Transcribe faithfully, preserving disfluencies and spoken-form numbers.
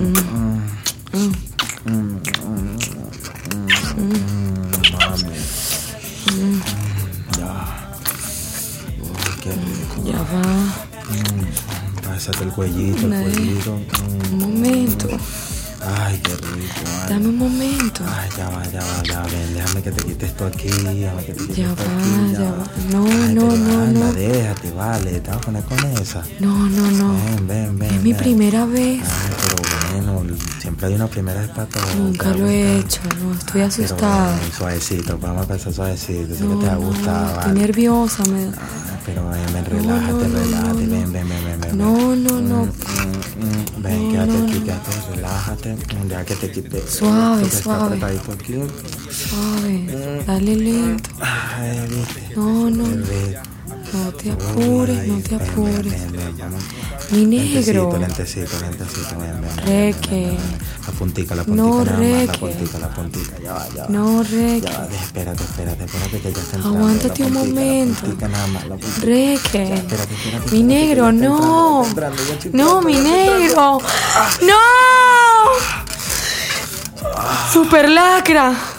Mami. Ya. Uy, qué rico. Ya va. Pásate el cuellito, el Dale. cuellito. Un momento. Ay, qué rico. Ay. Dame un momento. Ay, ya va, ya va, ya ven, déjame que te quite esto aquí, déjame que te quite Ya esto va, aquí, ya va. No, Ay, no, pero no, anda, no. déjate, vale, te vas a poner con esa. No, no, no. Ven, ven, ven. Es mi ven. primera vez. Ay, pero bueno, siempre hay una primera vez para todo. Nunca te va lo a he gustar. hecho. No, estoy Pero asustada. ven, suavecito, vamos a empezar suavecito, sé No, que te va a no, gustar, estoy vale. nerviosa. Me... Ay, pero ven, ven, No, relájate, no, no, relájate, no, ven, no. ven, ven, ven, ven. No, no, no. Mm, mm, mm, Ven, No, quédate no, aquí, no. quédate, relájate, ya que te quite. Suave, esto que suave. Está apretadito aquí. Suave. Dale lento. Ay, viste. No, no. Bebé. No te apures, no te Ven, ven, apures. ven, ven, vamos. Mi negro. Lentecito, lentecito, lentecito, ven, ven, ven, Reque. ven, ven, ven. La puntica, la puntica, No, nada más, la Reque. puntica, la puntica, ya va, ya va. No, Reque. Ya va, espérate, espérate, espérate que ya está entrando. Aguántate la un puntica, momento. La puntica nada más, la puntica. Reque. Espérate, espérate, espérate, Mi negro, que ya está no. entrando, ya está entrando, ya está No, entrando, mi ya está entrando. negro. No. Super lacra.